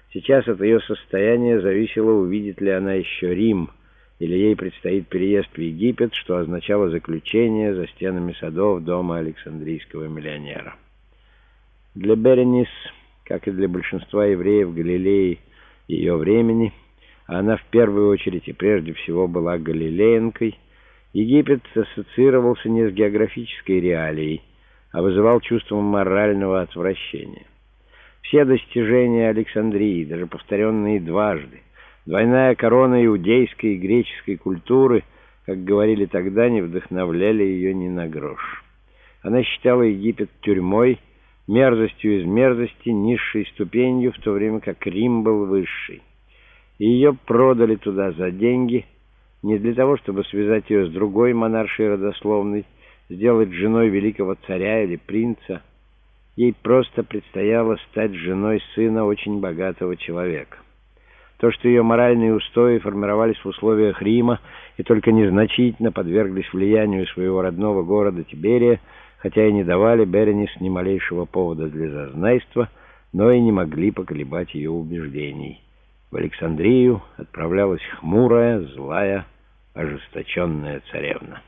Сейчас от ее состояния зависело, увидит ли она еще Рим, или ей предстоит переезд в Египет, что означало заключение за стенами садов дома Александрийского миллионера. Для Беренис, как и для большинства евреев Галилеи ее времени, а она в первую очередь и прежде всего была галилеянкой, Египет ассоциировался не с географической реалией, а вызывал чувство морального отвращения. Все достижения Александрии, даже повторенные дважды, двойная корона иудейской и греческой культуры, как говорили тогда, не вдохновляли ее ни на грош. Она считала Египет тюрьмой, мерзостью из мерзости, низшей ступенью, в то время как Рим был высший. И ее продали туда за деньги, не для того, чтобы связать ее с другой монаршей родословной, сделать женой великого царя или принца. Ей просто предстояло стать женой сына очень богатого человека. То, что ее моральные устои формировались в условиях Рима и только незначительно подверглись влиянию своего родного города Тиберия, хотя и не давали Беренис ни малейшего повода для зазнайства, но и не могли поколебать ее убеждений. В Александрию отправлялась хмурая, злая, ожесточенная царевна.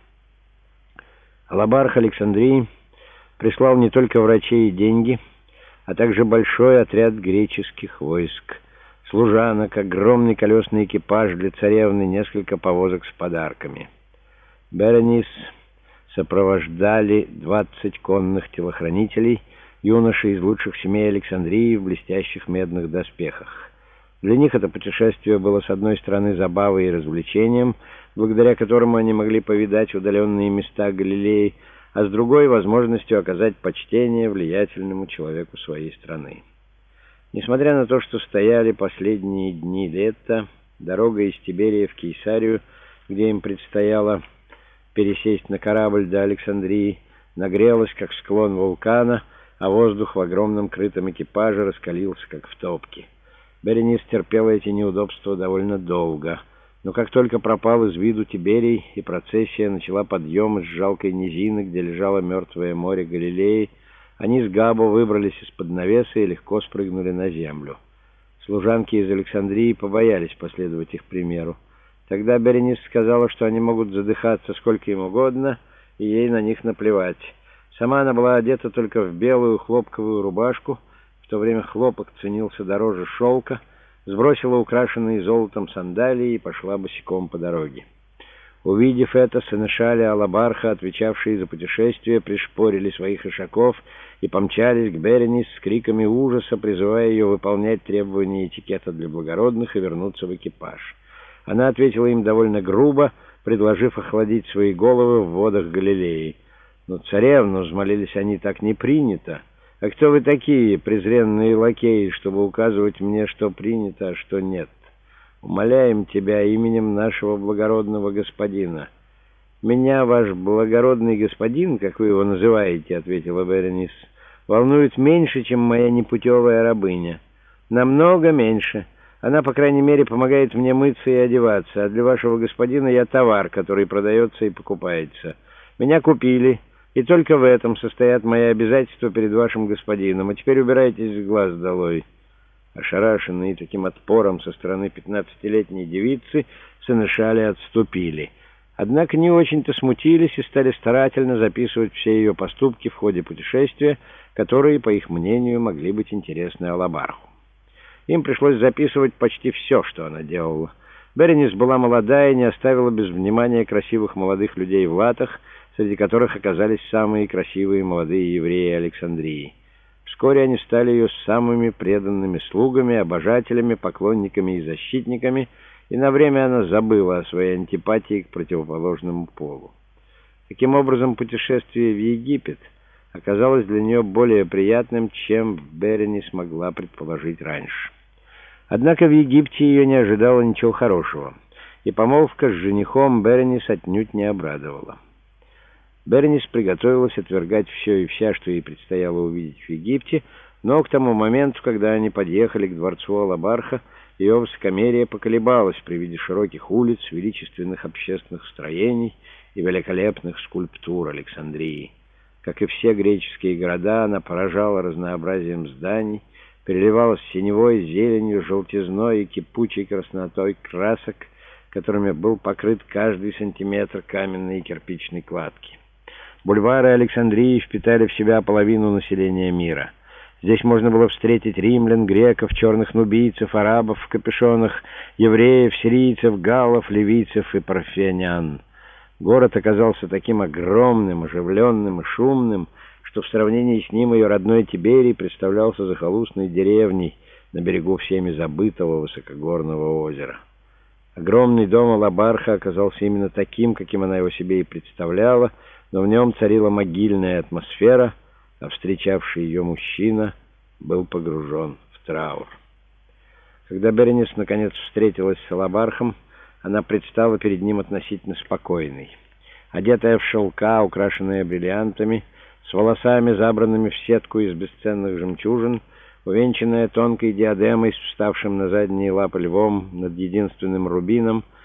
Алабарх Александрии прислал не только врачей и деньги, а также большой отряд греческих войск, служанок, огромный колесный экипаж для царевны, несколько повозок с подарками. Беренис сопровождали 20 конных телохранителей, юноши из лучших семей Александрии в блестящих медных доспехах. Для них это путешествие было, с одной стороны, забавой и развлечением, благодаря которому они могли повидать удаленные места Галилеи, а с другой — возможностью оказать почтение влиятельному человеку своей страны. Несмотря на то, что стояли последние дни лета, дорога из Тиберия в Кейсарию, где им предстояло пересесть на корабль до Александрии, нагрелась, как склон вулкана, а воздух в огромном крытом экипаже раскалился, как в топке. Беренис терпела эти неудобства довольно долго, но как только пропал из виду Тиберий и процессия начала подъем из жалкой низины, где лежало мертвое море Галилеи, они с Габо выбрались из-под навеса и легко спрыгнули на землю. Служанки из Александрии побоялись последовать их примеру. Тогда Беренис сказала, что они могут задыхаться сколько им угодно, и ей на них наплевать. Сама она была одета только в белую хлопковую рубашку, в то время хлопок ценился дороже шелка, сбросила украшенные золотом сандалии и пошла босиком по дороге. Увидев это, сенешали Алабарха, отвечавшие за путешествие, пришпорили своих ишаков и помчались к Беренис с криками ужаса, призывая ее выполнять требования этикета для благородных и вернуться в экипаж. Она ответила им довольно грубо, предложив охладить свои головы в водах Галилеи. «Но, царевна, — взмолились они, — так не принято. А кто вы такие, презренные лакеи, чтобы указывать мне, что принято, а что нет? Умоляем тебя именем нашего благородного господина». «Меня ваш благородный господин, как вы его называете, — ответила Беренис, — волнует меньше, чем моя непутевая рабыня. Намного меньше. Она, по крайней мере, помогает мне мыться и одеваться, а для вашего господина я товар, который продается и покупается. Меня купили, и только в этом состоят мои обязательства перед вашим господином. А теперь убирайтесь с глаз долой». Ошарашенные таким отпором со стороны 15-летней девицы, сенешали отступили. Однако не очень-то смутились и стали старательно записывать все ее поступки в ходе путешествия, которые, по их мнению, могли быть интересны Алабарху. Им пришлось записывать почти все, что она делала. Беренис была молодая и не оставила без внимания красивых молодых людей в латах, среди которых оказались самые красивые молодые евреи Александрии. Вскоре они стали ее самыми преданными слугами, обожателями, поклонниками и защитниками, и на время она забыла о своей антипатии к противоположному полу. Таким образом, путешествие в Египет оказалось для нее более приятным, чем Беренис могла предположить раньше. Однако в Египте ее не ожидало ничего хорошего, и помолвка с женихом Беренис отнюдь не обрадовала. Беренис приготовилась отвергать все и вся, что ей предстояло увидеть в Египте, но к тому моменту, когда они подъехали к дворцу Алабарха, ее высокомерие поколебалось при виде широких улиц, величественных общественных строений и великолепных скульптур Александрии. Как и все греческие города, она поражала разнообразием зданий, переливалась синевой, зеленью, желтизной и кипучей краснотой красок, которыми был покрыт каждый сантиметр каменной и кирпичной кладки. Бульвары Александрии впитали в себя половину населения мира. Здесь можно было встретить римлян, греков, черных нубийцев, арабов в капюшонах, евреев, сирийцев, галлов, ливийцев и парфянян. Город оказался таким огромным, оживленным и шумным, что в сравнении с ним ее родной Тиберий представлялся захолустной деревней на берегу всеми забытого высокогорного озера. Огромный дом Алабарха оказался именно таким, каким она его себе и представляла, но в нем царила могильная атмосфера, а встречавший ее мужчина был погружен в траур. Когда Беренис наконец встретилась с Алабархом, она предстала перед ним относительно спокойной. Одетая в шелка, украшенная бриллиантами, с волосами, забранными в сетку из бесценных жемчужин, увенчанная тонкой диадемой с вставшим на задние лапы львом над единственным рубином,